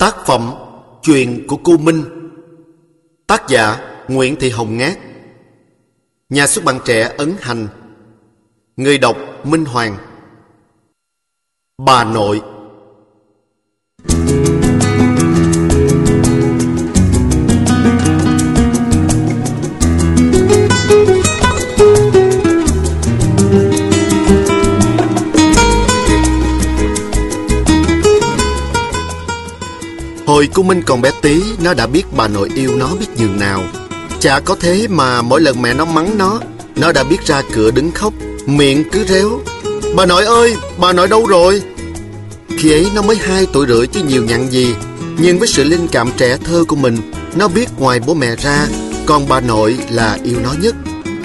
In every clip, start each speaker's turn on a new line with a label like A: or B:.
A: Tác phẩm Chuyện của cô Minh. Tác giả Nguyễn Thị Hồng Ngát. Nhà xuất bản Trẻ ấn hành. Người đọc Minh Hoàng. Bà nội. Hồi cô Minh còn bé tí, nó đã biết bà nội yêu nó biết nhường nào. Chả có thế mà mỗi lần mẹ nó mắng nó đã biết ra cửa đứng khóc, miệng cứ réo: "Bà nội ơi, bà nội đâu rồi?" Khi ấy nó mới 2 tuổi rưỡi chứ nhiều nhặn gì. Nhưng với sự linh cảm trẻ thơ của mình, nó biết ngoài bố mẹ ra, còn bà nội là yêu nó nhất.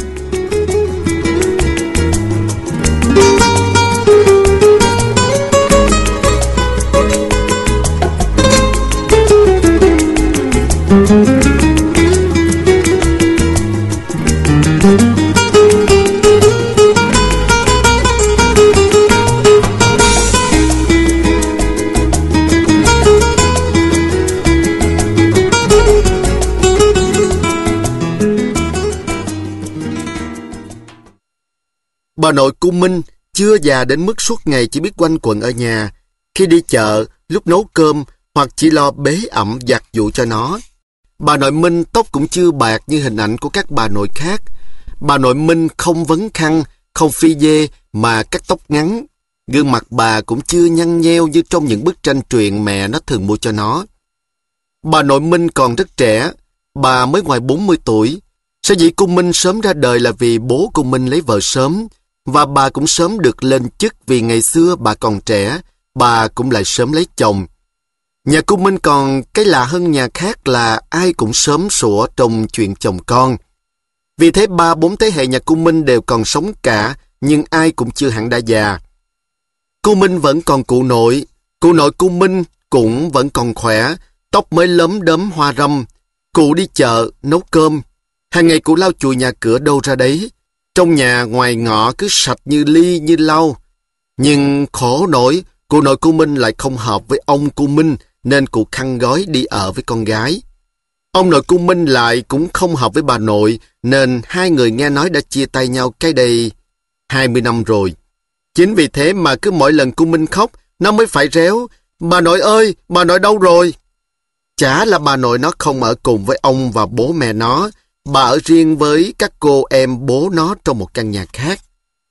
A: Bà nội cô Minh chưa già đến mức suốt ngày chỉ biết quanh quẩn ở nhà. Khi đi chợ, lúc nấu cơm hoặc chỉ lo bế ẵm giặt giũ cho nó. Bà nội Minh tóc cũng chưa bạc như hình ảnh của các bà nội khác. Bà nội Minh không vấn khăn, không phi dê mà cắt tóc ngắn. Gương mặt bà cũng chưa nhăn nheo như trong những bức tranh truyện mẹ nó thường mua cho nó. Bà nội Minh còn rất trẻ, bà mới ngoài 40 tuổi. Sở dĩ cô Minh sớm ra đời là vì bố cô Minh lấy vợ sớm, và bà cũng sớm được lên chức vì ngày xưa bà còn trẻ, bà cũng lại sớm lấy chồng. Nhà cô Minh còn cái lạ hơn nhà khác là ai cũng sớm sủa trong chuyện chồng con. Vì thế 3-4 thế hệ nhà cô Minh đều còn sống cả, nhưng ai cũng chưa hẳn đã già. Cô Minh vẫn còn cụ nội cô Minh cũng vẫn còn khỏe, tóc mới lấm đốm hoa râm. Cụ đi chợ, nấu cơm. Hàng ngày cụ lau chùi nhà cửa đâu ra đấy. Trong nhà ngoài ngõ cứ sạch như ly như lau. Nhưng khổ nổi, cụ nội cô Minh lại không hợp với ông cô Minh, nên cụ khăn gói đi ở với con gái. Ông nội cô Minh lại cũng không hợp với bà nội, nên hai người nghe nói đã chia tay nhau cách đây 20 năm rồi. Chính vì thế mà cứ mỗi lần cô Minh khóc, nó mới phải réo: "Bà nội ơi, bà nội đâu rồi?" Chả là bà nội nó không ở cùng với ông và bố mẹ nó, bà ở riêng với các cô em bố nó trong một căn nhà khác.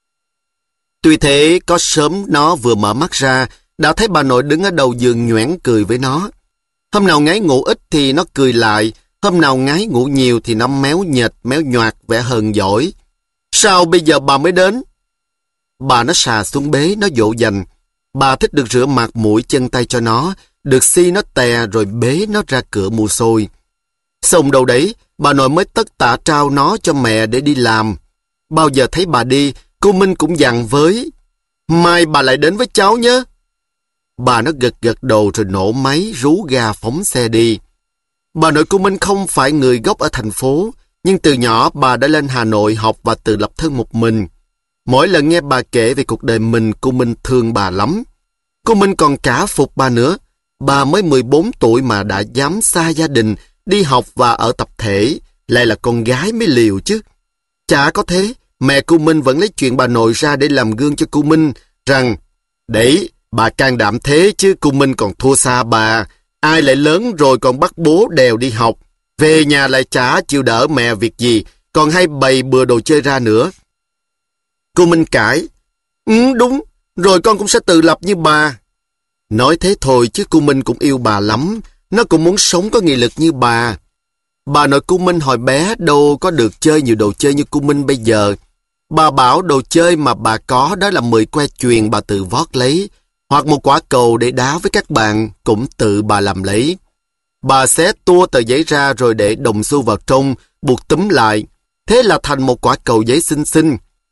A: Tuy thế, có sớm nó vừa mở mắt ra, đã thấy bà nội đứng ở đầu giường nhoẻn cười với nó. Hôm nào ngáy ngủ ít thì nó cười lại, hôm nào ngáy ngủ nhiều thì nó méo nhệt, méo nhoạc, vẻ hờn dỗi. "Sao bây giờ bà mới đến?" Bà nó xà xuống bế, nó dỗ dành. Bà thích được rửa mặt mũi chân tay cho nó, được xi nó tè rồi bế nó ra cửa mua xôi. Xong đâu đấy, bà nội mới tất tả trao nó cho mẹ để đi làm. Bao giờ thấy bà đi, cô Minh cũng dặn với: "Mai bà lại đến với cháu nhé." Bà nó gật gật đầu rồi nổ máy rú ga phóng xe đi. Bà nội cô Minh không phải người gốc ở thành phố, nhưng từ nhỏ bà đã lên Hà Nội học và tự lập thân một mình. Mỗi lần nghe bà kể về cuộc đời mình, cô Minh thương bà lắm. Cô Minh còn cả phục bà nữa. Bà mới 14 tuổi mà đã dám xa gia đình, đi học và ở tập thể, lại là con gái mới liều chứ. Chả có thế, mẹ cô Minh vẫn lấy chuyện bà nội ra để làm gương cho cô Minh, rằng: "Đấy, bà can đảm thế chứ cô Minh còn thua xa bà. Ai lại lớn rồi còn bắt bố đèo đi học, về nhà lại chả chịu đỡ mẹ việc gì, còn hay bày bừa đồ chơi ra nữa." Cô Minh cãi: "Đúng, rồi con cũng sẽ tự lập như bà." Nói thế thôi chứ cô Minh cũng yêu bà lắm, nó cũng muốn sống có nghị lực như bà. Bà nội cô Minh hồi bé đâu có được chơi nhiều đồ chơi như cô Minh bây giờ. Bà bảo đồ chơi mà bà có đó là 10 que chuyền bà tự vót lấy, hoặc một quả cầu để đá với các bạn cũng tự bà làm lấy. Bà xé tua tờ giấy ra rồi để đồng xu vào trong, buộc túm lại. Thế là thành một quả cầu giấy xinh xinh.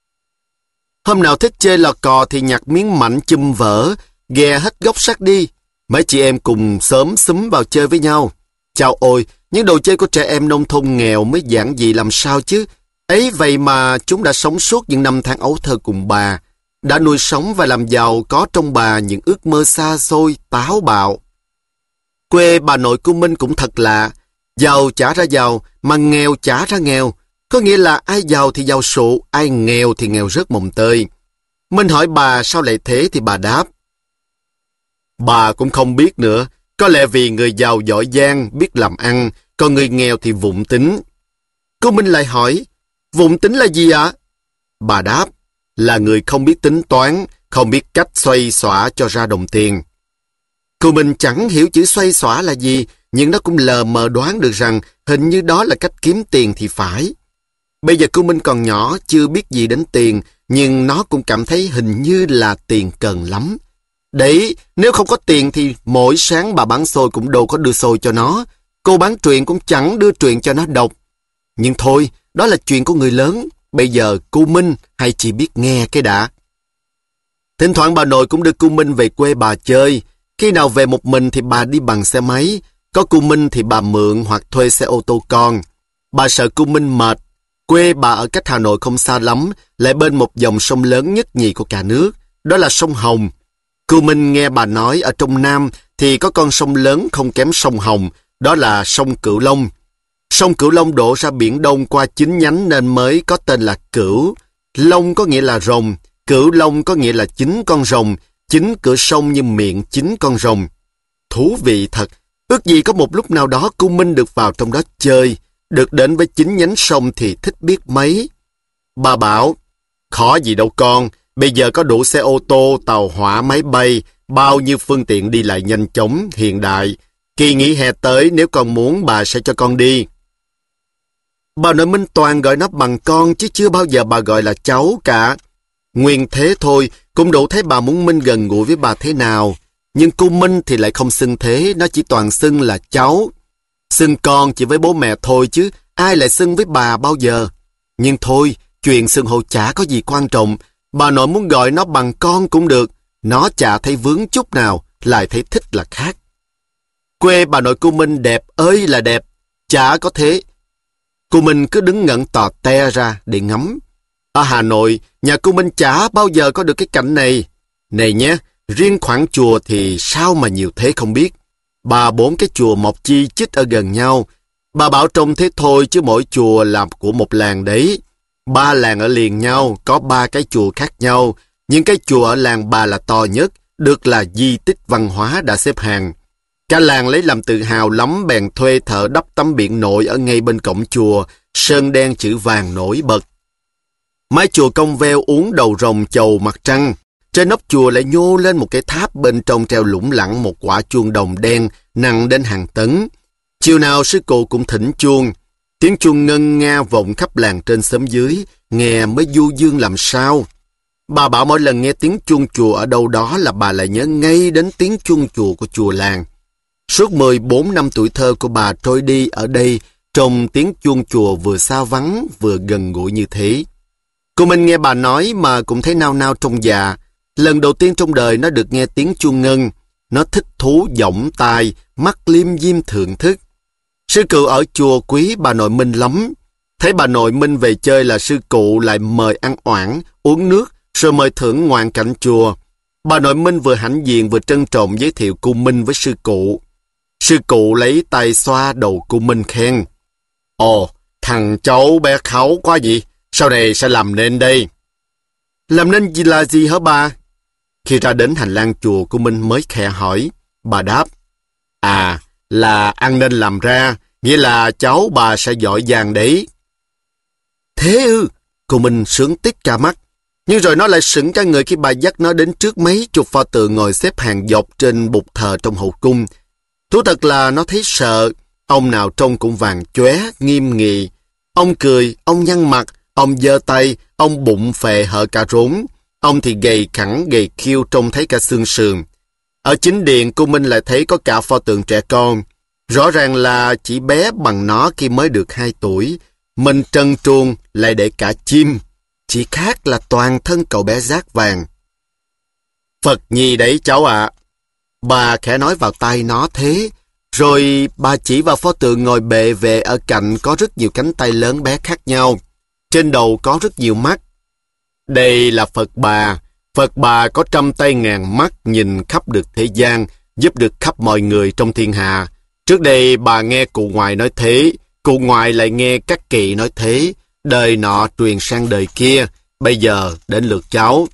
A: Hôm nào thích chơi lò cò thì nhặt miếng mảnh chùm vỡ, ghè hết gốc sắt đi. Mấy chị em cùng xóm xúm vào chơi với nhau. Chao ôi, những đồ chơi của trẻ em nông thôn nghèo mới giản dị làm sao chứ. Ấy vậy mà chúng đã sống suốt những năm tháng ấu thơ cùng bà, đã nuôi sống và làm giàu có trong bà những ước mơ xa xôi, táo bạo. Quê bà nội của Minh cũng thật lạ. Giàu chả ra giàu, mà nghèo chả ra nghèo. Có nghĩa là ai giàu thì giàu sụ, ai nghèo thì nghèo rớt mồng tơi. Minh hỏi bà sao lại thế thì bà đáp. Bà cũng không biết nữa. Có lẽ vì người giàu giỏi giang, biết làm ăn, còn người nghèo thì vụng tính. Cô Minh lại hỏi, vụng tính là gì ạ? Bà đáp, là người không biết tính toán, không biết cách xoay xỏa cho ra đồng tiền. Cô Minh chẳng hiểu chữ xoay xỏa là gì, nhưng nó cũng lờ mờ đoán được rằng hình như đó là cách kiếm tiền thì phải. Bây giờ cô Minh còn nhỏ, chưa biết gì đến tiền, nhưng nó cũng cảm thấy hình như là tiền cần lắm. Đấy, nếu không có tiền thì mỗi sáng bà bán xôi cũng đâu có đưa xôi cho nó. Cô bán truyện cũng chẳng đưa truyện cho nó đọc. Nhưng thôi, đó là chuyện của người lớn. Bây giờ cô Minh hay chỉ biết nghe cái đã. Thỉnh thoảng bà nội cũng đưa cô Minh về quê bà chơi. Khi nào về một mình thì bà đi bằng xe máy. Có cô Minh thì bà mượn hoặc thuê xe ô tô con. Bà sợ cô Minh mệt. Quê bà ở cách Hà Nội không xa lắm, lại bên một dòng sông lớn nhất nhì của cả nước. Đó là sông Hồng. Cô Minh nghe bà nói ở trong Nam thì có con sông lớn không kém sông Hồng. Đó là sông Cửu Long. Sông Cửu Long đổ ra Biển Đông qua 9 nhánh nên mới có tên là Cửu. Long có nghĩa là rồng, Cửu Long có nghĩa là 9 con rồng, 9 cửa sông như miệng 9 con rồng. Thú vị thật, ước gì có một lúc nào đó cô Minh được vào trong đó chơi, được đến với 9 nhánh sông thì thích biết mấy. Bà bảo, khó gì đâu con, bây giờ có đủ xe ô tô, tàu hỏa, máy bay, bao nhiêu phương tiện đi lại nhanh chóng, hiện đại. Kỳ nghỉ hè tới nếu con muốn bà sẽ cho con đi. Bà nội Minh toàn gọi nó bằng con chứ chưa bao giờ bà gọi là cháu cả. Nguyên thế thôi, cũng đủ thấy bà muốn Minh gần gũi với bà thế nào. Nhưng cô Minh thì lại không xưng thế, nó chỉ toàn xưng là cháu. Xưng con chỉ với bố mẹ thôi chứ, ai lại xưng với bà bao giờ. Nhưng thôi, chuyện xưng hô chả có gì quan trọng. Bà nội muốn gọi nó bằng con cũng được. Nó chả thấy vướng chút nào, lại thấy thích là khác. Quê bà nội cô Minh đẹp ơi là đẹp, chả có thế. Cô Minh cứ đứng ngẩn tò te ra để ngắm. Ở Hà Nội, nhà cô Minh chả bao giờ có được cái cảnh này. Này nhé, riêng khoảng chùa thì sao mà nhiều thế không biết. 3-4 cái chùa mọc chi chít ở gần nhau. Bà bảo trông thế thôi chứ mỗi chùa làm của một làng đấy. 3 làng ở liền nhau, có 3 cái chùa khác nhau. Nhưng cái chùa ở làng bà là to nhất, được là di tích văn hóa đã xếp hàng. Cả làng lấy làm tự hào lắm bèn thuê thợ đắp tấm biển nổi ở ngay bên cổng chùa, sơn đen chữ vàng nổi bật. Mái chùa cong veo uốn đầu rồng chầu mặt trăng. Trên nóc chùa lại nhô lên một cái tháp bên trong treo lủng lẳng một quả chuông đồng đen nặng đến hàng tấn. Chiều nào sư cụ cũng thỉnh chuông. Tiếng chuông ngân nga vọng khắp làng trên xóm dưới, nghe mới du dương làm sao. Bà bảo mỗi lần nghe tiếng chuông chùa ở đâu đó là bà lại nhớ ngay đến tiếng chuông chùa của chùa làng. Suốt 14 năm tuổi thơ của bà trôi đi ở đây, trong tiếng chuông chùa vừa xa vắng vừa gần gũi như thế. Cô Minh nghe bà nói mà cũng thấy nao nao trong dạ. Lần đầu tiên trong đời nó được nghe tiếng chuông ngân. Nó thích thú giọng tai, mắt liêm diêm thưởng thức. Sư cụ ở chùa quý bà nội Minh lắm. Thấy bà nội Minh về chơi là sư cụ lại mời ăn oản, uống nước, rồi mời thưởng ngoạn cảnh chùa. Bà nội Minh vừa hãnh diện vừa trân trọng giới thiệu cô Minh với sư cụ. Sư cụ lấy tay xoa đầu cô Minh khen. Ồ, thằng cháu bé kháu quá gì? Sau này sẽ làm nên đây. Làm nên gì là gì hả bà? Khi ra đến hành lang chùa, cô Minh mới khẽ hỏi. Bà đáp. À, là ăn nên làm ra, nghĩa là cháu bà sẽ giỏi giang đấy. Thế ư? Cô Minh sướng tít cả mắt. Nhưng rồi nó lại sững cả người khi bà dắt nó đến trước mấy chục pho tượng ngồi xếp hàng dọc trên bục thờ trong hậu cung. Thú thật là nó thấy sợ. Ông nào trông cũng vàng chóe, nghiêm nghị. Ông cười, ông nhăn mặt, ông giơ tay, ông bụng phệ hở cả rốn. Ông thì gầy khẳng, gầy khiêu trông thấy cả xương sườn. Ở chính điện, cô Minh lại thấy có cả pho tượng trẻ con. Rõ ràng là chỉ bé bằng nó khi mới được 2 tuổi. Mình trần truồng lại để cả chim. Chỉ khác là toàn thân cậu bé rát vàng. Phật Nhi đấy cháu ạ. Bà khẽ nói vào tai nó thế. Rồi bà chỉ vào pho tượng ngồi bệ vệ ở cạnh có rất nhiều cánh tay lớn bé khác nhau. Trên đầu có rất nhiều mắt. Đây là Phật bà. Phật bà có 100 tay ngàn mắt nhìn khắp được thế gian. giúp được khắp mọi người trong thiên hạ. Trước đây bà nghe cụ ngoại nói thế, cụ ngoại lại nghe các kỳ nói thế, đời nọ truyền sang đời kia, bây giờ đến lượt cháu.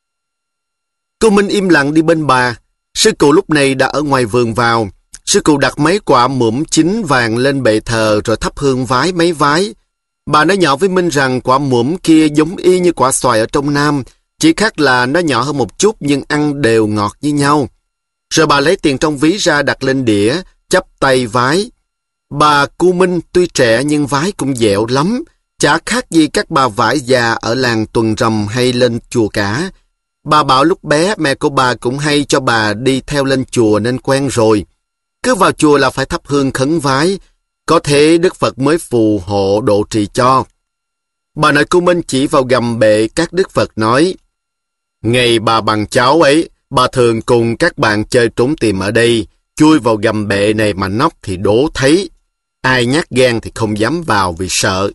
A: Cô Minh im lặng đi bên bà. Sư cụ lúc này đã ở ngoài vườn vào. Sư cụ đặt mấy quả muỗng chín vàng lên bệ thờ rồi thắp hương vái mấy vái. Bà nói nhỏ với Minh rằng quả muỗng kia giống y như quả xoài ở trong Nam, chỉ khác là nó nhỏ hơn một chút nhưng ăn đều ngọt như nhau. Rồi bà lấy tiền trong ví ra đặt lên đĩa, chắp tay vái. Bà Cu Minh tuy trẻ nhưng vái cũng dẻo lắm, chả khác gì các bà vải già ở làng Tuần Rầm hay lên chùa cả. Bà bảo lúc bé mẹ của bà cũng hay cho bà đi theo lên chùa nên quen rồi. Cứ vào chùa là phải thắp hương khấn vái, có thể Đức Phật mới phù hộ độ trì cho. Bà nội Cu Minh chỉ vào gầm bệ các Đức Phật nói, ngày bà bằng cháu ấy, bà thường cùng các bạn chơi trốn tìm ở đây, chui vào gầm bệ này mà nóc thì đố thấy. Ai nhát gan thì không dám vào vì sợ.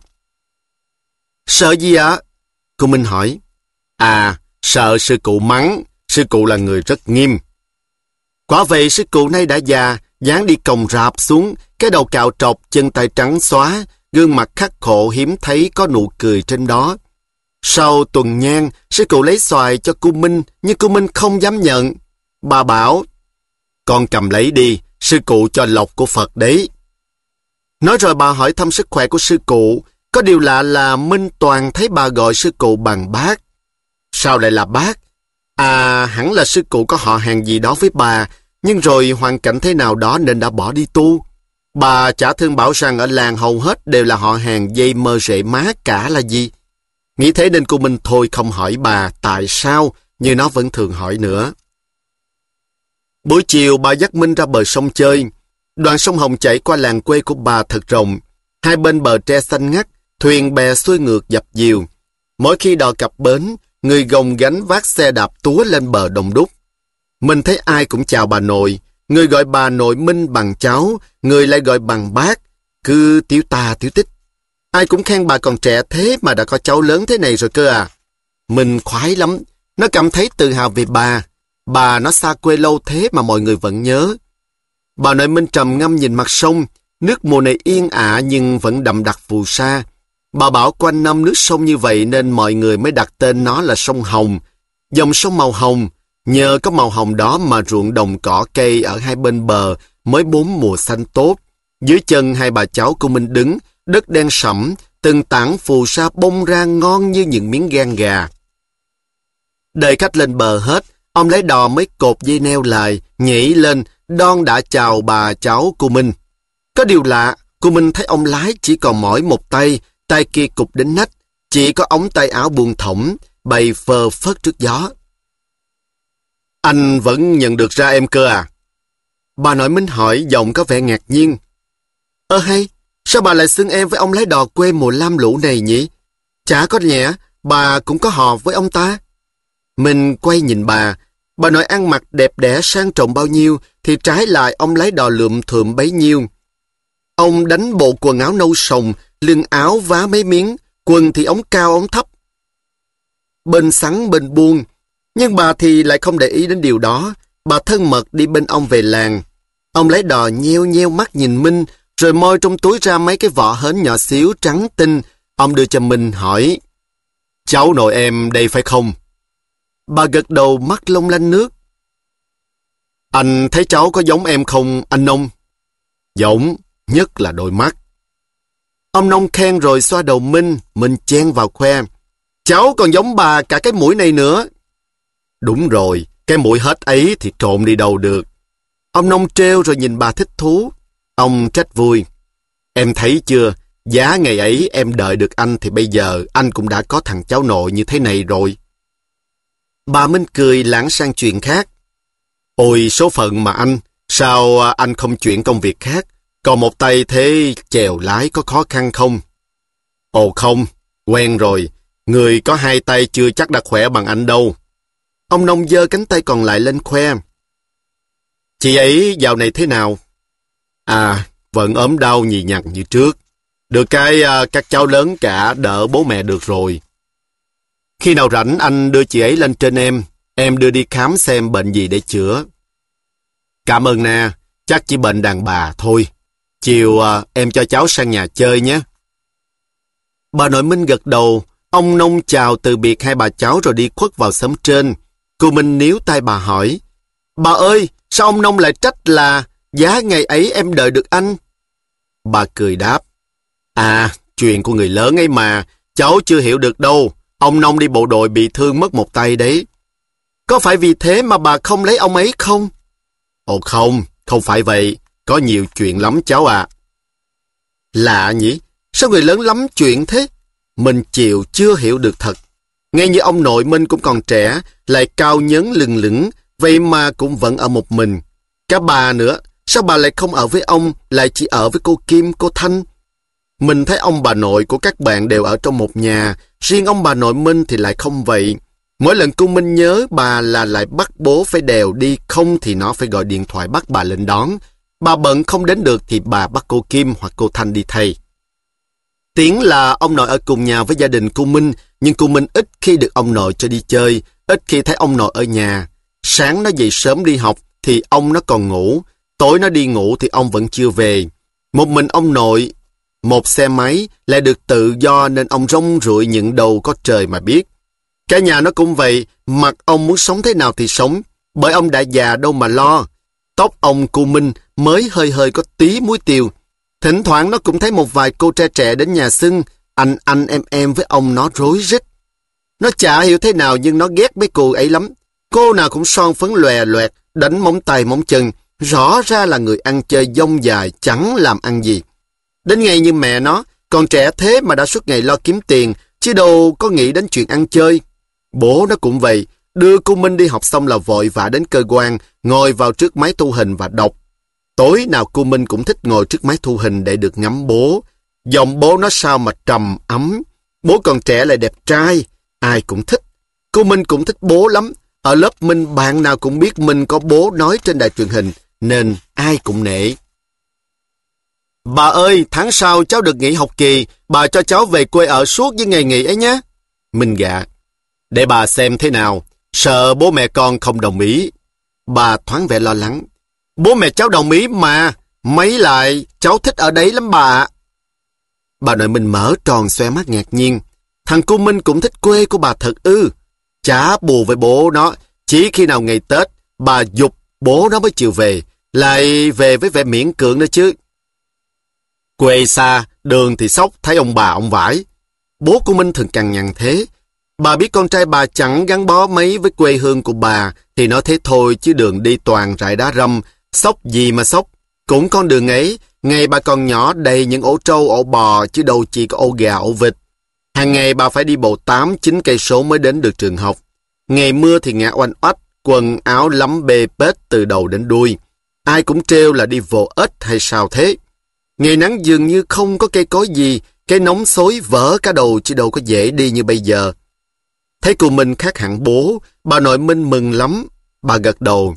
A: Sợ gì ạ? Cô Minh hỏi. À, sợ sư cụ mắng, sư cụ là người rất nghiêm. Quả vậy sư cụ nay đã già, dáng đi còng rạp xuống, cái đầu cạo trọc, chân tay trắng xóa, gương mặt khắc khổ hiếm thấy có nụ cười trên đó. Sau tuần nhang, sư cụ lấy xoài cho cô Minh, nhưng cô Minh không dám nhận. Bà bảo, con cầm lấy đi, sư cụ cho lộc của Phật đấy. Nói rồi bà hỏi thăm sức khỏe của sư cụ. Có điều lạ là Minh toàn thấy bà gọi sư cụ bằng bác. Sao lại là bác? À, hẳn là sư cụ có họ hàng gì đó với bà, nhưng rồi hoàn cảnh thế nào đó nên đã bỏ đi tu. Bà chả thương bảo rằng ở làng hầu hết đều là họ hàng dây mơ rễ má cả là gì. Nghĩ thế nên cô Minh thôi không hỏi bà tại sao, như nó vẫn thường hỏi nữa. Buổi chiều bà dắt Minh ra bờ sông chơi. Đoạn sông Hồng chảy qua làng quê của bà thật rộng. Hai bên bờ tre xanh ngắt, thuyền bè xuôi ngược dập dìu. Mỗi khi đò cập bến, người gồng gánh vác xe đạp túa lên bờ đông đúc. Mình thấy ai cũng chào bà nội. Người gọi bà nội Minh bằng cháu, người lại gọi bằng bác. Cứ tiếu ta tiếu tích. Ai cũng khen bà còn trẻ thế mà đã có cháu lớn thế này rồi cơ à. Mình khoái lắm. Nó cảm thấy tự hào về bà. Bà nó xa quê lâu thế mà mọi người vẫn nhớ. Bà nội Minh trầm ngâm nhìn mặt sông. Nước mùa này yên ả nhưng vẫn đậm đặc phù sa. Bà bảo quanh năm nước sông như vậy nên mọi người mới đặt tên nó là sông Hồng. Dòng sông màu hồng, nhờ có màu hồng đó mà ruộng đồng cỏ cây ở hai bên bờ mới bốn mùa xanh tốt. Dưới chân hai bà cháu của Minh đứng, đất đen sẫm, từng tảng phù sa bông ra ngon như những miếng gan gà. Đợi khách lên bờ hết, ông lấy đò mới cột dây neo lại, nhảy lên, đon đã chào bà cháu của Minh. Có điều lạ, cô Minh thấy ông lái chỉ còn mỗi một tay, tay kia cụp đến nách, chỉ có ống tay áo buông thõng, bay phơ phất trước gió. Anh vẫn nhận được ra em cơ à? Bà nội Minh hỏi giọng có vẻ ngạc nhiên. Hay, sao bà lại xưng em với ông lái đò quê mùa lam lũ này nhỉ? Chả có nhẹ, bà cũng có hò với ông ta. Mình quay nhìn bà nội ăn mặc đẹp đẽ sang trọng bao nhiêu, thì trái lại ông lái đò lượm thượm bấy nhiêu. Ông đánh bộ quần áo nâu sồng, lưng áo vá mấy miếng, quần thì ống cao ống thấp. Bên sắn bên buông. Nhưng bà thì lại không để ý đến điều đó. Bà thân mật đi bên ông về làng. Ông lái đò nheo nheo mắt nhìn Minh, rồi moi trong túi ra mấy cái vỏ hến nhỏ xíu trắng tinh. Ông đưa cho Minh hỏi, cháu nội em đây phải không? Bà gật đầu mắt long lanh nước. Anh thấy cháu có giống em không, anh Nông? Giống, nhất là đôi mắt. Ông Nông khen rồi xoa đầu Minh, Minh chen vào khoe. Cháu còn giống bà cả cái mũi này nữa. Đúng rồi, cái mũi hết ấy thì trộn đi đâu được. Ông Nông trêu rồi nhìn bà thích thú. Ông trách vui. Em thấy chưa, giá ngày ấy em đợi được anh thì bây giờ anh cũng đã có thằng cháu nội như thế này rồi. Bà Minh cười lãng sang chuyện khác. Ôi số phận mà anh, sao anh không chuyển công việc khác? Còn một tay thế chèo lái có khó khăn không? Ồ không, quen rồi. Người có hai tay chưa chắc đã khỏe bằng anh đâu. Ông Nông giơ cánh tay còn lại lên khoe. Chị ấy dạo này thế nào? À, vẫn ốm đau nhì nhặt như trước. Được cái các cháu lớn cả đỡ bố mẹ được rồi. Khi nào rảnh anh đưa chị ấy lên trên em đưa đi khám xem bệnh gì để chữa. Cảm ơn nè, chắc chỉ bệnh đàn bà thôi. Chiều em cho cháu sang nhà chơi nhé. Bà nội Minh gật đầu, ông nông chào từ biệt hai bà cháu rồi đi khuất vào xóm trên. Cô Minh níu tay bà hỏi, bà ơi, sao ông nông lại trách là giá ngày ấy em đợi được anh? Bà cười đáp, à, chuyện của người lớn ấy mà, cháu chưa hiểu được đâu. Ông nông đi bộ đội bị thương mất một tay đấy. Có phải vì thế mà bà không lấy ông ấy không? Ồ không, không phải vậy. Có nhiều chuyện lắm cháu ạ. Lạ nhỉ? Sao người lớn lắm chuyện thế? Mình chịu chưa hiểu được thật. Ngay như ông nội Minh cũng còn trẻ, lại cao nhấn lừng lững, vậy mà cũng vẫn ở một mình. Cả bà nữa, sao bà lại không ở với ông, lại chỉ ở với cô Kim, cô Thanh? Mình thấy ông bà nội của các bạn đều ở trong một nhà, riêng ông bà nội Minh thì lại không vậy. Mỗi lần cô Minh nhớ bà là lại bắt bố phải đèo đi, không thì nó phải gọi điện thoại bắt bà lên đón. Bà bận không đến được thì bà bắt cô Kim hoặc cô Thanh đi thay. Tiếng là ông nội ở cùng nhà với gia đình cô Minh, nhưng cô Minh ít khi được ông nội cho đi chơi, ít khi thấy ông nội ở nhà. Sáng nó dậy sớm đi học thì ông nó còn ngủ, tối nó đi ngủ thì ông vẫn chưa về. Một mình ông nội, một xe máy lại được tự do nên ông rong ruổi những đầu có trời mà biết. Cả nhà nó cũng vậy, mặc ông muốn sống thế nào thì sống, bởi ông đã già đâu mà lo. Tóc ông cô Minh mới hơi hơi có tí muối tiêu. Thỉnh thoảng nó cũng thấy một vài cô trai trẻ đến nhà xưng, anh em với ông nó rối rít. Nó chả hiểu thế nào nhưng nó ghét mấy cô ấy lắm. Cô nào cũng son phấn lòe loẹt, đánh móng tay móng chân, rõ ra là người ăn chơi dông dài, chẳng làm ăn gì. Đến ngày như mẹ nó, còn trẻ thế mà đã suốt ngày lo kiếm tiền, chứ đâu có nghĩ đến chuyện ăn chơi. Bố nó cũng vậy, đưa cô Minh đi học xong là vội vã đến cơ quan, ngồi vào trước máy thu hình và đọc. Tối nào cô Minh cũng thích ngồi trước máy thu hình để được ngắm bố. Giọng bố nó sao mà trầm ấm. Bố còn trẻ lại đẹp trai, ai cũng thích. Cô Minh cũng thích bố lắm. Ở lớp Minh bạn nào cũng biết Minh có bố nói trên đài truyền hình, nên ai cũng nể. Bà ơi, tháng sau cháu được nghỉ học kỳ, bà cho cháu về quê ở suốt với ngày nghỉ ấy nhé. Minh dạ. Để bà xem thế nào, sợ bố mẹ con không đồng ý. Bà thoáng vẻ lo lắng. Bố mẹ cháu đồng ý mà, mấy lại cháu thích ở đấy lắm bà ạ. Bà nội Minh mở tròn xoe mắt ngạc nhiên. Thằng cô Minh cũng thích quê của bà thật ư? Chả bù với bố nó, chỉ khi nào ngày Tết, bà giục bố nó mới chịu về, lại về với vẻ miễn cưỡng nữa chứ. Quê xa, đường thì xóc, thấy ông bà ông vải. Bố của Minh thường cằn nhằn thế. Bà biết con trai bà chẳng gắn bó mấy với quê hương của bà, thì nói thế thôi chứ đường đi toàn rải đá răm, xóc gì mà xóc. Cũng con đường ấy, ngày bà còn nhỏ đầy những ổ trâu, ổ bò, chứ đâu chỉ có ổ gà, ổ vịt. Hàng ngày bà phải đi bộ 8-9 cây số mới đến được trường học. Ngày mưa thì ngã oanh oách, quần áo lấm bê bết từ đầu đến đuôi. Ai cũng trêu là đi vô ếch hay sao thế. Ngày nắng dường như không có cây cối gì, cái nóng xối vỡ cả đầu chứ đâu có dễ đi như bây giờ. Thấy cô Minh khác hẳn bố, bà nội Minh mừng lắm. Bà gật đầu.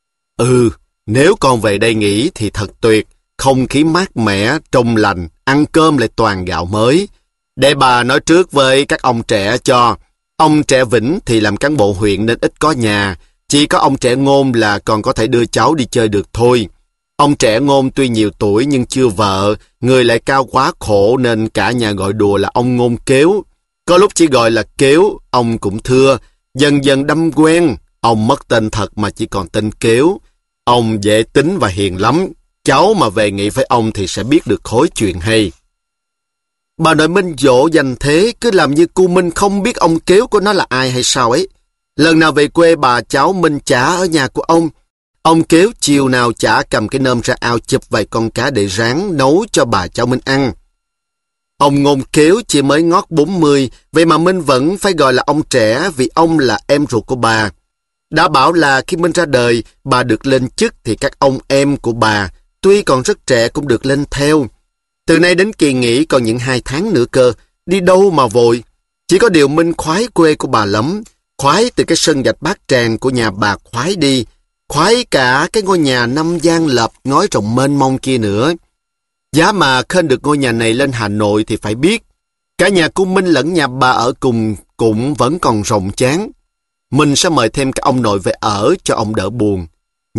A: Nếu con về đây nghỉ thì thật tuyệt, không khí mát mẻ, trong lành, ăn cơm lại toàn gạo mới. Để bà nói trước với các ông trẻ cho. Ông trẻ Vĩnh thì làm cán bộ huyện nên ít có nhà, chỉ có ông trẻ Ngôn là còn có thể đưa cháu đi chơi được thôi. Ông trẻ Ngôn tuy nhiều tuổi nhưng chưa vợ, người lại cao quá khổ nên cả nhà gọi đùa là ông Ngôn Kéo. Có lúc chỉ gọi là Kéo, ông cũng thưa, dần dần đâm quen, ông mất tên thật mà chỉ còn tên Kéo. Ông dễ tính và hiền lắm, cháu mà về nghỉ với ông thì sẽ biết được khối chuyện hay. Bà nội Minh dỗ dành thế, cứ làm như cô Minh không biết ông Kéo của nó là ai hay sao ấy. Lần nào về quê bà cháu Minh chả ở nhà của ông Kéo chiều nào chả cầm cái nơm ra ao chụp vài con cá để rán nấu cho bà cháu Minh ăn. Ông Ngôn Kéo chỉ mới ngót 40, vậy mà Minh vẫn phải gọi là ông trẻ vì ông là em ruột của bà. Đã bảo là khi Minh ra đời, bà được lên chức thì các ông em của bà, tuy còn rất trẻ cũng được lên theo. Từ nay đến kỳ nghỉ còn những 2 tháng nữa cơ, đi đâu mà vội. Chỉ có điều Minh khoái quê của bà lắm, khoái từ cái sân gạch Bát Tràng của nhà bà khoái đi, khoái cả cái ngôi nhà 5 gian lợp ngói rộng mênh mông kia nữa. Giá mà khên được ngôi nhà này lên Hà Nội thì phải biết, cả nhà của Minh lẫn nhà bà ở cùng cũng vẫn còn rộng chán. Mình sẽ mời thêm các ông nội về ở cho ông đỡ buồn. Nhưng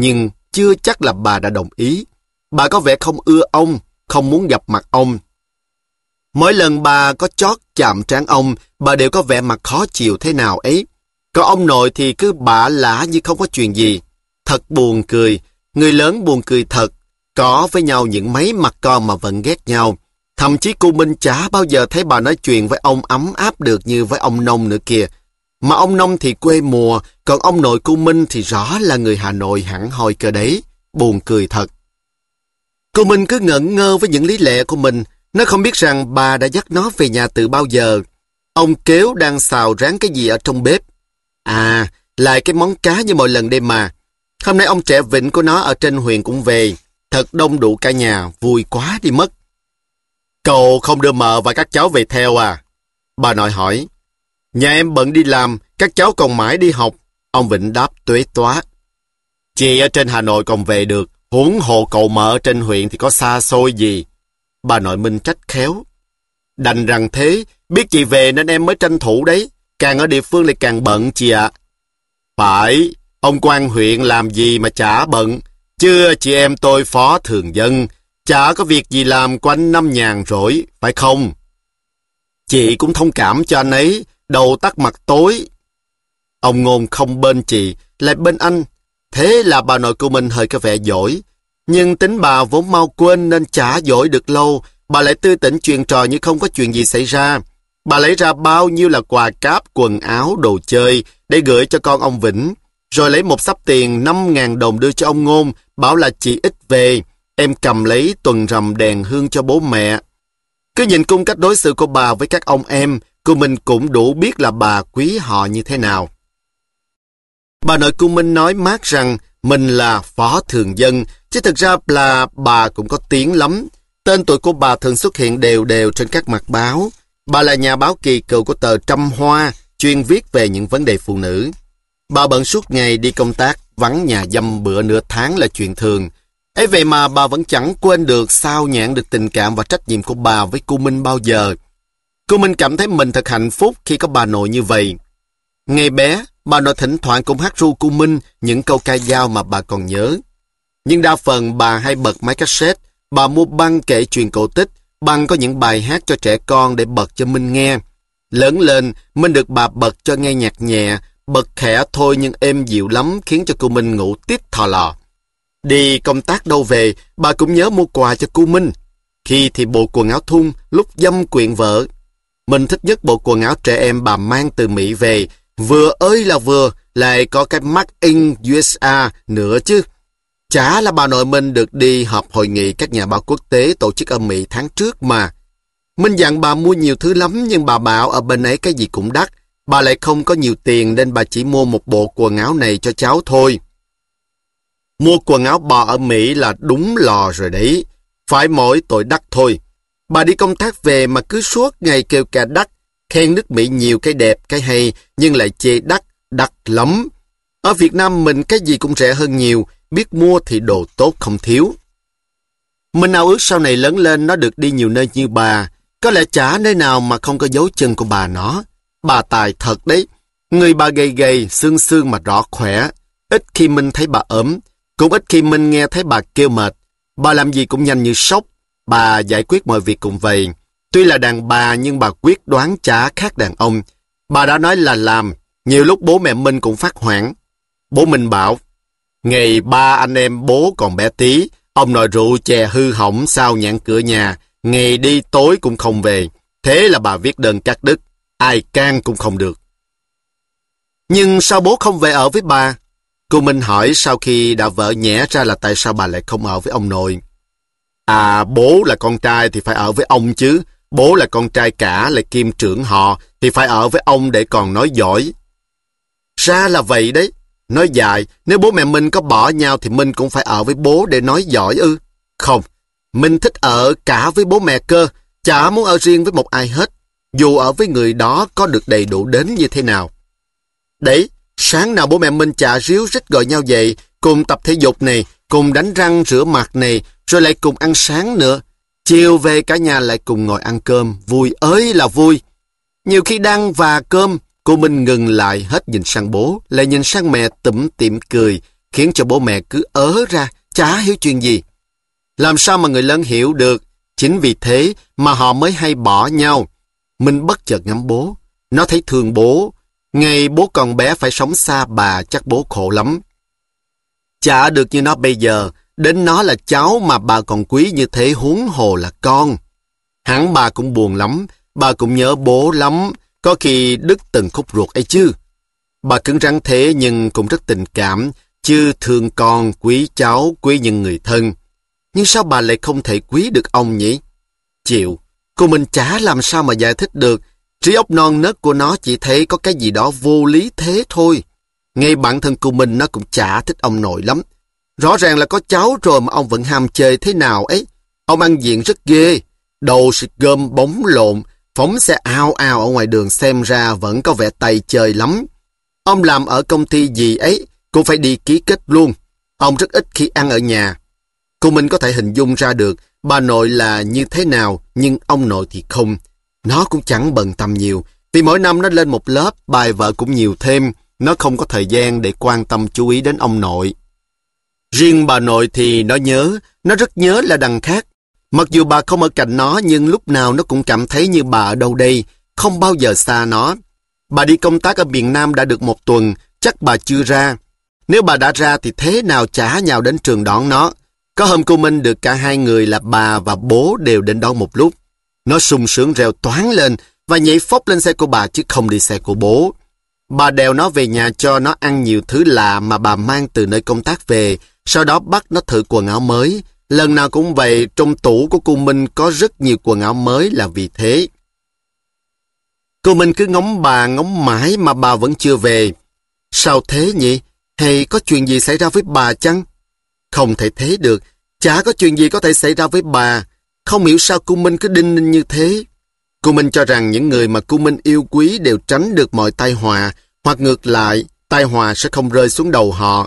A: chưa chắc là bà đã đồng ý. Bà có vẻ không ưa ông, không muốn gặp mặt ông. Mỗi lần bà có chót chạm trán ông, bà đều có vẻ mặt khó chịu thế nào ấy. Còn ông nội thì cứ bả lả như không có chuyện gì. Thật buồn cười, người lớn buồn cười thật. Có với nhau những mấy mặt con mà vẫn ghét nhau. Thậm chí cô Minh chả bao giờ thấy bà nói chuyện với ông ấm áp được như với ông Nông nữa kìa. Mà ông Nông thì quê mùa, còn ông nội cô Minh thì rõ là người Hà Nội hẳn hoi cơ đấy. Buồn cười thật. Cô Minh cứ ngẩn ngơ với những lý lẽ của mình. Nó không biết rằng bà đã dắt nó về nhà từ bao giờ. Ông Kéo đang xào rán cái gì ở trong bếp. À, lại cái món cá như mọi lần đây mà. Hôm nay ông trẻ Vịnh của nó ở trên huyện cũng về. Thật đông đủ cả nhà, vui quá đi mất. Cậu không đưa mợ và các cháu về theo à? Bà nội hỏi. Nhà em bận đi làm, các cháu còn mãi đi học. Ông Vịnh đáp tuế toát. Chị ở trên Hà Nội còn về được, huống hồ cậu mợ ở trên huyện thì có xa xôi gì. Bà nội Minh trách khéo. Đành rằng thế, biết chị về nên em mới tranh thủ đấy. Càng ở địa phương lại càng bận chị ạ. Phải, ông quan huyện làm gì mà chả bận. Chứ chị em tôi phó thường dân, chả có việc gì làm quanh năm nhàn rỗi, phải không? Chị cũng thông cảm cho anh ấy, đầu tắt mặt tối. Ông Ngôn không bên chị, lại bên anh. Thế là bà nội của mình hơi có vẻ giỏi. Nhưng tính bà vốn mau quên nên chả giỏi được lâu. Bà lại tươi tỉnh chuyện trò như không có chuyện gì xảy ra. Bà lấy ra bao nhiêu là quà cáp, quần áo, đồ chơi để gửi cho con ông Vĩnh. Rồi lấy một xấp tiền 5.000 đồng đưa cho ông Ngôn, bảo là chị ít về. Em cầm lấy tuần rằm đèn hương cho bố mẹ. Cứ nhìn cung cách đối xử của bà với các ông em, cô Minh cũng đủ biết là bà quý họ như thế nào. Bà nội cô Minh nói mát rằng mình là phó thường dân, chứ thực ra là bà cũng có tiếng lắm. Tên tuổi của bà thường xuất hiện đều đều trên các mặt báo. Bà là nhà báo kỳ cựu của tờ Trăm Hoa, chuyên viết về những vấn đề phụ nữ. Bà bận suốt ngày đi công tác, vắng nhà dăm bữa nửa tháng là chuyện thường. Ấy vậy mà bà vẫn chẳng quên được sao nhãn được tình cảm và trách nhiệm của bà với cô Minh bao giờ. Cô Minh cảm thấy mình thật hạnh phúc khi có bà nội như vậy. Ngày bé, bà nội thỉnh thoảng cũng hát ru cô Minh những câu ca dao mà bà còn nhớ. Nhưng đa phần bà hay bật máy cassette, bà mua băng kể chuyện cổ tích, băng có những bài hát cho trẻ con để bật cho Minh nghe. Lớn lên, Minh được bà bật cho nghe nhạc nhẹ, bật khẽ thôi nhưng êm dịu lắm khiến cho cô Minh ngủ tít thò lò. Đi công tác đâu về, bà cũng nhớ mua quà cho cô Minh. Khi thì bộ quần áo thun, lúc dăm quyện vợ. Mình thích nhất bộ quần áo trẻ em bà mang từ Mỹ về, vừa ơi là vừa, lại có cái Made in USA nữa chứ. Chả là bà nội Minh được đi họp hội nghị các nhà báo quốc tế tổ chức ở Mỹ tháng trước mà. Minh dặn bà mua nhiều thứ lắm nhưng bà bảo ở bên ấy cái gì cũng đắt. Bà lại không có nhiều tiền nên bà chỉ mua một bộ quần áo này cho cháu thôi. Mua quần áo bò ở Mỹ là đúng lò rồi đấy. Phải mỗi tội đắt thôi. Bà đi công tác về mà cứ suốt ngày kêu ca đắt, khen nước Mỹ nhiều cái đẹp, cái hay, nhưng lại chê đắt, đắt lắm. Ở Việt Nam mình cái gì cũng rẻ hơn nhiều, biết mua thì đồ tốt không thiếu. Mình ao ước sau này lớn lên nó được đi nhiều nơi như bà, có lẽ chả nơi nào mà không có dấu chân của bà nó. Bà tài thật đấy, người bà gầy gầy, xương xương mà rõ khỏe. Ít khi mình thấy bà ốm, cũng ít khi mình nghe thấy bà kêu mệt. Bà làm gì cũng nhanh như sóc, bà giải quyết mọi việc cũng vậy. Tuy là đàn bà nhưng bà quyết đoán chả khác đàn ông. Bà đã nói là làm, nhiều lúc bố mẹ Minh cũng phát hoảng. Bố Minh bảo, ngày ba anh em bố còn bé tí, ông nội rượu chè hư hỏng sao nhãn cửa nhà, ngày đi tối cũng không về. Thế là bà viết đơn cắt đứt, ai can cũng không được. Nhưng sao bố không về ở với bà? Cô Minh hỏi sau khi đã vỡ nhẽ ra là tại sao bà lại không ở với ông nội. À, bố là con trai thì phải ở với ông chứ. Bố là con trai cả lại kim trưởng họ thì phải ở với ông để còn nói giỏi. Ra là vậy đấy. Nói dài, nếu bố mẹ Minh có bỏ nhau thì Minh cũng phải ở với bố để nói giỏi ư? Không, Minh thích ở cả với bố mẹ cơ, chả muốn ở riêng với một ai hết, dù ở với người đó có được đầy đủ đến như thế nào. Đấy, sáng nào bố mẹ Minh chả ríu rít gọi nhau dậy, cùng tập thể dục này, cùng đánh răng rửa mặt này, rồi lại cùng ăn sáng nữa. Chiều về cả nhà lại cùng ngồi ăn cơm, vui ơi là vui. Nhiều khi đang và cơm, cô Minh ngừng lại hết nhìn sang bố, lại nhìn sang mẹ tủm tỉm cười. khiến cho bố mẹ cứ ớ ra, chả hiểu chuyện gì. Làm sao mà người lớn hiểu được? Chính vì thế mà họ mới hay bỏ nhau. Minh bất chợt ngắm bố. Nó thấy thương bố. Ngày bố còn bé phải sống xa bà, chắc bố khổ lắm. Chả được như nó bây giờ. Đến nó là cháu mà bà còn quý như thế, huống hồ là con. Hẳn bà cũng buồn lắm. Bà cũng nhớ bố lắm. Có khi đứt từng khúc ruột ấy chứ. Bà cứng rắn thế nhưng cũng rất tình cảm. Chứ thương con, quý cháu, quý những người thân. Nhưng sao bà lại không thể quý được ông nhỉ? Chịu, cô Minh chả làm sao mà giải thích được. Trí óc non nớt của nó chỉ thấy có cái gì đó vô lý thế thôi. Ngay bản thân cô Minh nó cũng chả thích ông nội lắm. Rõ ràng là có cháu rồi mà ông vẫn ham chơi thế nào ấy. Ông ăn diện rất ghê. Đầu xịt gôm bóng lộn, phóng xe ao ao ở ngoài đường xem ra vẫn có vẻ tay chơi lắm. Ông làm ở công ty gì ấy, cũng phải đi ký kết luôn. Ông rất ít khi ăn ở nhà. Cô Minh có thể hình dung ra được bà nội là như thế nào, nhưng ông nội thì không. Nó cũng chẳng bận tâm nhiều, vì mỗi năm nó lên một lớp, bài vở cũng nhiều thêm. Nó không có thời gian để quan tâm chú ý đến ông nội. Riêng bà nội thì nó rất nhớ là đằng khác. Mặc dù bà không ở cạnh nó, nhưng lúc nào nó cũng cảm thấy như bà ở đâu đây, không bao giờ xa nó. Bà đi công tác ở miền Nam đã được 1 tuần, chắc bà chưa ra. Nếu bà đã ra thì thế nào chả nhào đến trường đón nó. Có hôm cô Minh được cả hai người là bà và bố đều đến đón một lúc. Nó sung sướng reo toáng lên và nhảy phóc lên xe của bà chứ không đi xe của bố. Bà đèo nó về nhà cho nó ăn nhiều thứ lạ mà bà mang từ nơi công tác về, sau đó bắt nó thử quần áo mới. Lần nào cũng vậy, trong tủ của cô Minh có rất nhiều quần áo mới là vì thế. Cô Minh cứ ngóng bà ngóng mãi mà bà vẫn chưa về. Sao thế nhỉ? Hay có chuyện gì xảy ra với bà chăng? Không thể thế được, chả có chuyện gì có thể xảy ra với bà. Không hiểu sao cô Minh cứ đinh ninh như thế. Cô Minh cho rằng những người mà cô Minh yêu quý đều tránh được mọi tai họa, hoặc ngược lại, tai họa sẽ không rơi xuống đầu họ.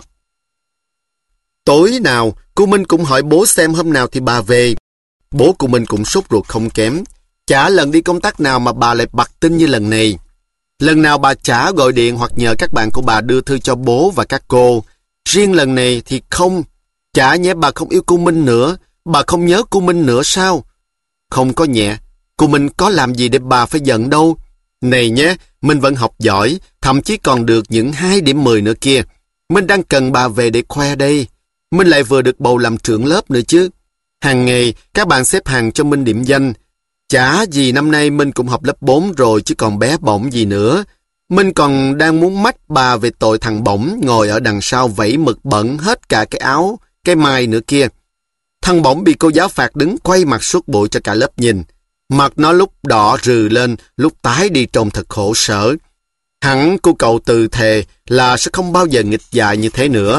A: Tối nào, cô Minh cũng hỏi bố xem hôm nào thì bà về. Bố cô Minh cũng sốt ruột không kém. Chả lần đi công tác nào mà bà lại bặt tin như lần này. Lần nào bà chả gọi điện hoặc nhờ các bạn của bà đưa thư cho bố và các cô. Riêng lần này thì không. Chả nhẽ bà không yêu cô Minh nữa, bà không nhớ cô Minh nữa sao? Không có nhẹ, cô Minh có làm gì để bà phải giận đâu. Này nhé, Minh vẫn học giỏi, thậm chí còn được những 2 điểm 10 nữa kia. Minh đang cần bà về để khoe đây. Minh lại vừa được bầu làm trưởng lớp nữa chứ. Hàng ngày, các bạn xếp hàng cho Minh điểm danh. Chả gì năm nay Minh cũng học lớp 4 rồi chứ còn bé bỏng gì nữa. Minh còn đang muốn mách bà về tội thằng Bổng ngồi ở đằng sau vẫy mực bẩn hết cả cái áo, cái mai nữa kia. Thằng Bổng bị cô giáo phạt đứng quay mặt suốt buổi cho cả lớp nhìn. Mặt nó lúc đỏ rừ lên, lúc tái đi trông thật khổ sở. Hẳn cô cậu từ thề là sẽ không bao giờ nghịch dại như thế nữa.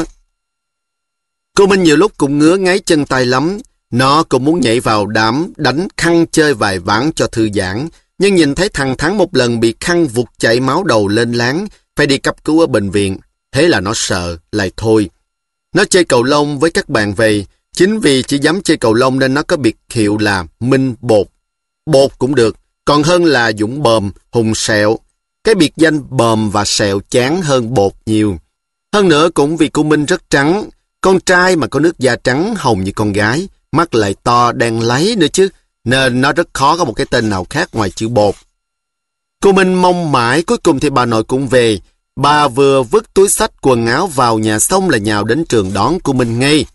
A: Cô Minh nhiều lúc cũng ngứa ngáy chân tay lắm. Nó cũng muốn nhảy vào đám đánh khăn chơi vài ván cho thư giãn. Nhưng nhìn thấy thằng Thắng một lần bị khăn vụt chảy máu đầu lên láng, phải đi cấp cứu ở bệnh viện. Thế là nó sợ, lại thôi. Nó chơi cầu lông với các bạn về. Chính vì chỉ dám chơi cầu lông nên nó có biệt hiệu là Minh Bột. Bột cũng được, còn hơn là Dũng Bờm, Hùng Sẹo. Cái biệt danh Bờm và Sẹo chán hơn Bột nhiều. Hơn nữa cũng vì cô Minh rất trắng. Con trai mà có nước da trắng hồng như con gái, mắt lại to đen láy nữa chứ, nên nó rất khó có một cái tên nào khác ngoài chữ Bột. Cô Minh mong mãi, cuối cùng thì bà nội cũng về. Bà vừa vứt túi xách quần áo vào nhà xong là nhào đến trường đón cô Minh ngay.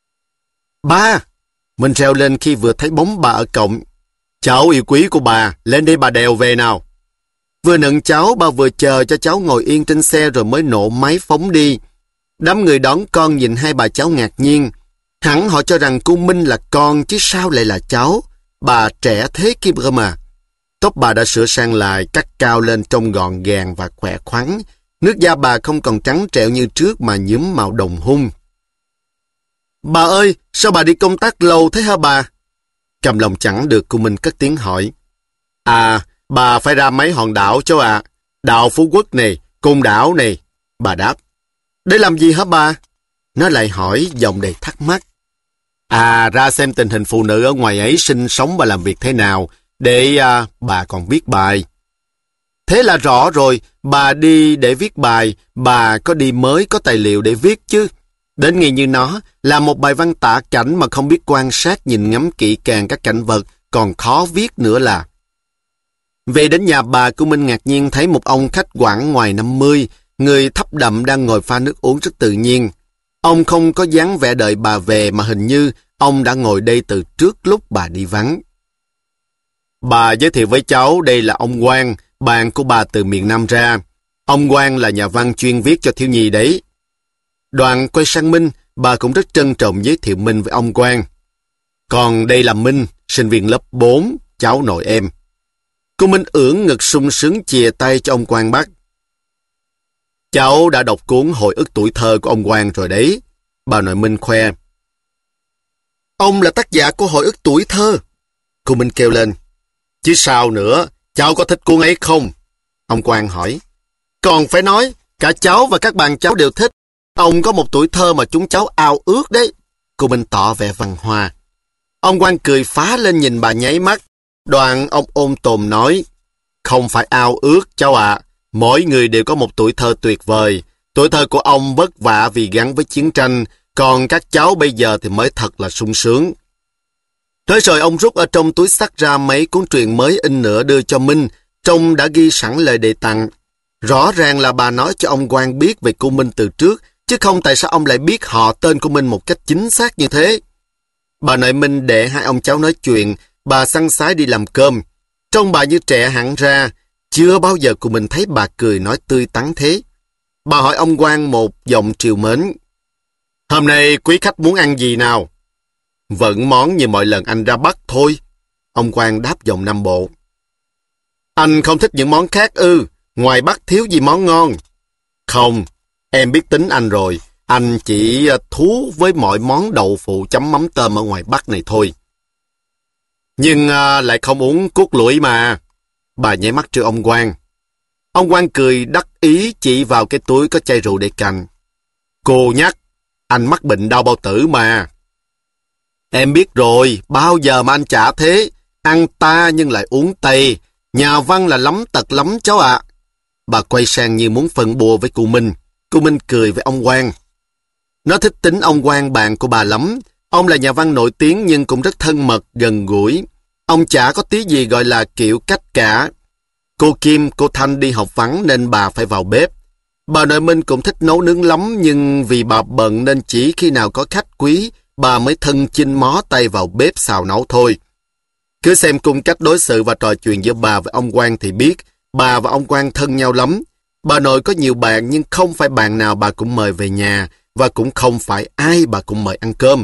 A: Ba! Mình reo lên khi vừa thấy bóng bà ở cổng. Cháu yêu quý của bà, lên đây bà đèo về nào. Vừa nựng cháu, bà vừa chờ cho cháu ngồi yên trên xe rồi mới nổ máy phóng đi. Đám người đón con nhìn hai bà cháu ngạc nhiên. Hẳn họ cho rằng cô Minh là con chứ sao lại là cháu. Bà trẻ thế kia cơ mà. Tóc bà đã sửa sang lại, cắt cao lên trông gọn gàng và khỏe khoắn. Nước da bà không còn trắng trẻo như trước mà nhuốm màu đồng hung. Bà ơi, sao bà đi công tác lâu thế hả bà? Cầm lòng chẳng được, cô Minh cất tiếng hỏi. À, bà phải ra mấy hòn đảo cháu ạ. Đảo Phú Quốc này, Côn Đảo này. Bà đáp. Để làm gì hả bà? Nó lại hỏi giọng đầy thắc mắc. À, ra xem tình hình phụ nữ ở ngoài ấy sinh sống và làm việc thế nào, để bà còn viết bài. Thế là rõ rồi, bà đi để viết bài, bà có đi mới có tài liệu để viết chứ. Đến ngay như nó là một bài văn tả cảnh mà không biết quan sát nhìn ngắm kỹ càng các cảnh vật, còn khó viết nữa là. Về đến nhà bà, cô Minh ngạc nhiên thấy một ông khách khoảng ngoài 50, người thấp đậm đang ngồi pha nước uống rất tự nhiên. Ông không có dáng vẻ đợi bà về mà hình như ông đã ngồi đây từ trước lúc bà đi vắng. Bà giới thiệu với cháu đây là ông Quang, bạn của bà từ miền Nam ra. Ông Quang là nhà văn chuyên viết cho thiếu nhi đấy. Đoàn quay sang Minh, bà cũng rất trân trọng giới thiệu Minh với ông Quang. Còn đây là Minh, sinh viên lớp 4, cháu nội em. Cô Minh ưỡn ngực sung sướng chìa tay cho ông Quang bắt. Cháu đã đọc cuốn Hồi ức tuổi thơ của ông Quang rồi đấy. Bà nội Minh khoe. Ông là tác giả của Hồi ức tuổi thơ. Cô Minh kêu lên. Chứ sao nữa, cháu có thích cuốn ấy không? Ông Quang hỏi. Còn phải nói, cả cháu và các bạn cháu đều thích. Ông có một tuổi thơ mà chúng cháu ao ước đấy. Cô Minh tỏ vẻ văn hoa. Ông Quang cười phá lên nhìn bà nháy mắt. Đoạn ông ôm tồn nói. Không phải ao ước cháu ạ. Mỗi người đều có một tuổi thơ tuyệt vời. Tuổi thơ của ông vất vả vì gắn với chiến tranh, còn các cháu bây giờ thì mới thật là sung sướng. Nói rồi ông rút ở trong túi xách ra mấy cuốn truyện mới in nữa đưa cho Minh, trong đã ghi sẵn lời đề tặng. Rõ ràng là bà nói cho ông Quang biết về cô Minh từ trước, chứ không tại sao ông lại biết họ tên của Minh một cách chính xác như thế. Bà nội Minh để hai ông cháu nói chuyện, bà săn sái đi làm cơm. Trông bà như trẻ hẳn ra, chưa bao giờ cô Minh thấy bà cười nói tươi tắn thế. Bà hỏi ông Quang một giọng trìu mến. Hôm nay quý khách muốn ăn gì nào? Vẫn món như mọi lần anh ra Bắc thôi. Ông Quang đáp giọng Nam Bộ. Anh không thích những món khác ư? Ngoài Bắc thiếu gì món ngon? Không, em biết tính anh rồi. Anh chỉ thú với mọi món đậu phụ chấm mắm tôm ở ngoài Bắc này thôi. Nhưng lại không uống cốt lũi mà. Bà nháy mắt trêu ông Quang. Ông Quang cười đắc ý chỉ vào cái túi có chai rượu để cạnh. Cô nhắc, anh mắc bệnh đau bao tử mà. Em biết rồi, bao giờ mà anh chả thế. Ăn ta nhưng lại uống tây. Nhà văn là lắm tật lắm cháu ạ. Bà quay sang như muốn phân bua với cô Minh. Cô Minh cười với ông Quang. Nó thích tính ông Quang bạn của bà lắm. Ông là nhà văn nổi tiếng nhưng cũng rất thân mật, gần gũi. Ông chả có tí gì gọi là kiểu cách cả. Cô Kim, cô Thanh đi học vắng nên bà phải vào bếp. Bà nội Minh cũng thích nấu nướng lắm nhưng vì bà bận nên chỉ khi nào có khách quý, bà mới thân chinh mó tay vào bếp xào nấu thôi. Cứ xem cung cách đối xử và trò chuyện giữa bà và ông Quang thì biết, bà và ông Quang thân nhau lắm. Bà nội có nhiều bạn nhưng không phải bạn nào bà cũng mời về nhà và cũng không phải ai bà cũng mời ăn cơm.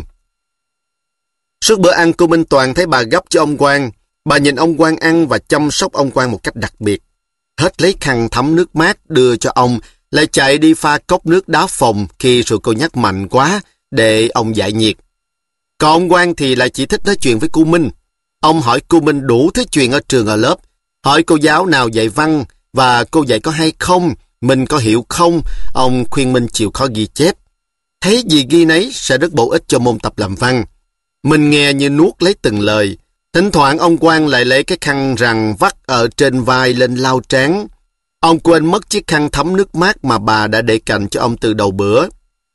A: Suốt bữa ăn cô Minh toàn thấy bà gấp cho ông Quang. Bà nhìn ông Quang ăn và chăm sóc ông Quang một cách đặc biệt. Hết lấy khăn thấm nước mát đưa cho ông, lại chạy đi pha cốc nước đá phồng khi rồi cô nhắc mạnh quá để ông giải nhiệt. Còn ông Quang thì lại chỉ thích nói chuyện với cô Minh. Ông hỏi cô Minh đủ thứ chuyện ở trường ở lớp. Hỏi cô giáo nào dạy văn và cô dạy có hay không, mình có hiểu không. Ông khuyên Minh chịu khó ghi chép. Thấy gì ghi nấy sẽ rất bổ ích cho môn tập làm văn. Mình nghe như nuốt lấy từng lời. Thỉnh thoảng ông Quang lại lấy cái khăn rằng vắt ở trên vai lên lau trán. Ông quên mất chiếc khăn thấm nước mát mà bà đã để cạnh cho ông từ đầu bữa.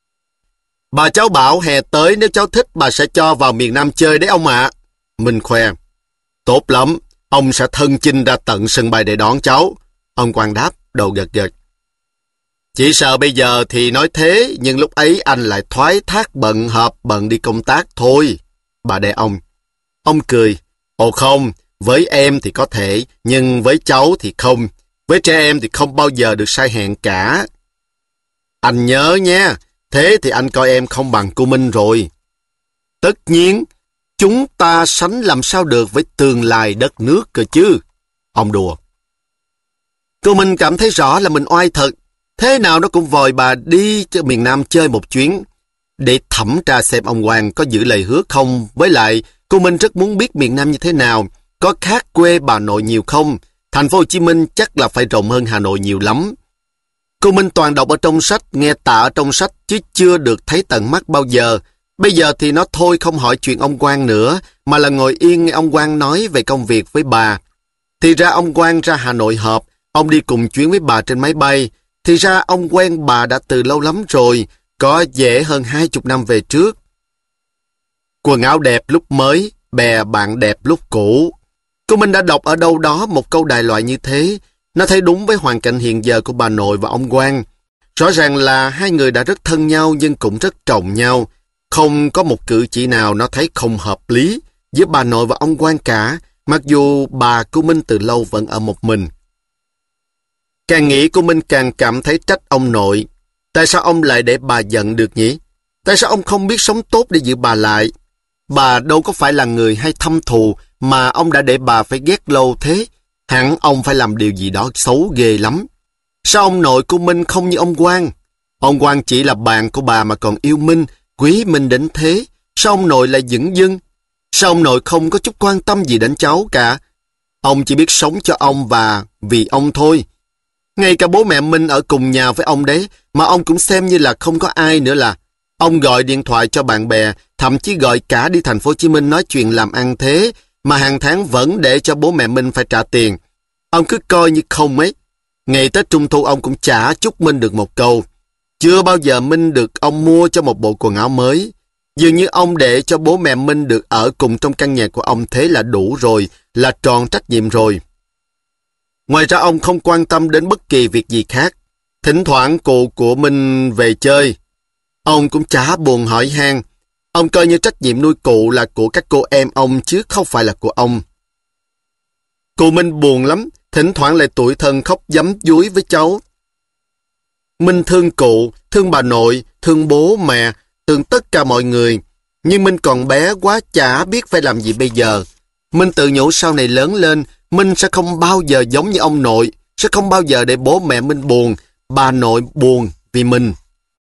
A: Bà cháu bảo hè tới nếu cháu thích bà sẽ cho vào miền Nam chơi đấy ông ạ. Mình khoe. Tốt lắm, ông sẽ thân chinh ra tận sân bay để đón cháu. Ông Quang đáp, đầu gật gật. Chỉ sợ bây giờ thì nói thế, nhưng lúc ấy anh lại thoái thác bận họp bận đi công tác thôi. Bà đe ông. Ông cười. Ồ không, với em thì có thể, nhưng với cháu thì không. Với trẻ em thì không bao giờ được sai hẹn cả. Anh nhớ nha, thế thì anh coi em không bằng cô Minh rồi. Tất nhiên, chúng ta sánh làm sao được với tương lai đất nước cơ chứ. Ông đùa. Cô Minh cảm thấy rõ là mình oai thật. Thế nào nó cũng vòi bà đi cho miền Nam chơi một chuyến. Để thẩm tra xem ông Quang có giữ lời hứa không. Với lại, cô Minh rất muốn biết miền Nam như thế nào. Có khác quê bà nội nhiều không? Thành phố Hồ Chí Minh chắc là phải rộng hơn Hà Nội nhiều lắm. Cô Minh toàn đọc ở trong sách, nghe tả ở trong sách, chứ chưa được thấy tận mắt bao giờ. Bây giờ thì nó thôi không hỏi chuyện ông Quang nữa, mà là ngồi yên nghe ông Quang nói về công việc với bà. Thì ra ông Quang ra Hà Nội họp, ông đi cùng chuyến với bà trên máy bay. Thì ra ông quen bà đã từ lâu lắm rồi. có vẻ hơn 20 năm về trước. Quần áo đẹp lúc mới, bè bạn đẹp lúc cũ. Cô Minh đã đọc ở đâu đó một câu đại loại như thế. Nó thấy đúng với hoàn cảnh hiện giờ của bà nội và ông Quang. Rõ ràng là hai người đã rất thân nhau nhưng cũng rất trọng nhau. Không có một cử chỉ nào nó thấy không hợp lý với bà nội và ông Quang cả, mặc dù bà cô Minh từ lâu vẫn ở một mình. Càng nghĩ cô Minh càng cảm thấy trách ông nội. Tại sao ông lại để bà giận được nhỉ? Tại sao ông không biết sống tốt để giữ bà lại? Bà đâu có phải là người hay thâm thù mà ông đã để bà phải ghét lâu thế. Hẳn ông phải làm điều gì đó xấu ghê lắm. Sao ông nội cô Minh không như ông Quang? Ông Quang chỉ là bạn của bà mà còn yêu Minh, quý Minh đến thế. Sao ông nội lại dửng dưng? Sao ông nội không có chút quan tâm gì đến cháu cả? Ông chỉ biết sống cho ông và vì ông thôi. Ngay cả bố mẹ Minh ở cùng nhà với ông đấy, mà ông cũng xem như là không có ai nữa là. Ông gọi điện thoại cho bạn bè, thậm chí gọi cả đi thành phố Hồ Chí Minh nói chuyện làm ăn thế, mà hàng tháng vẫn để cho bố mẹ Minh phải trả tiền. Ông cứ coi như không ấy. Ngày Tết Trung Thu ông cũng chả chúc Minh được một câu. Chưa bao giờ Minh được ông mua cho một bộ quần áo mới. Dường như ông để cho bố mẹ Minh được ở cùng trong căn nhà của ông thế là đủ rồi, là tròn trách nhiệm rồi. Ngoài ra ông không quan tâm đến bất kỳ việc gì khác. Thỉnh thoảng cụ của Minh về chơi, ông cũng chả buồn hỏi han. Ông coi như trách nhiệm nuôi cụ là của các cô em ông chứ không phải là của ông. Cụ Minh buồn lắm, thỉnh thoảng lại tủi thân khóc giấm dúi với cháu. Minh thương cụ, thương bà nội, thương bố mẹ, thương tất cả mọi người. Nhưng Minh còn bé quá chả biết phải làm gì bây giờ. Minh tự nhủ sau này lớn lên, Minh sẽ không bao giờ giống như ông nội, sẽ không bao giờ để bố mẹ Minh buồn, bà nội buồn vì mình.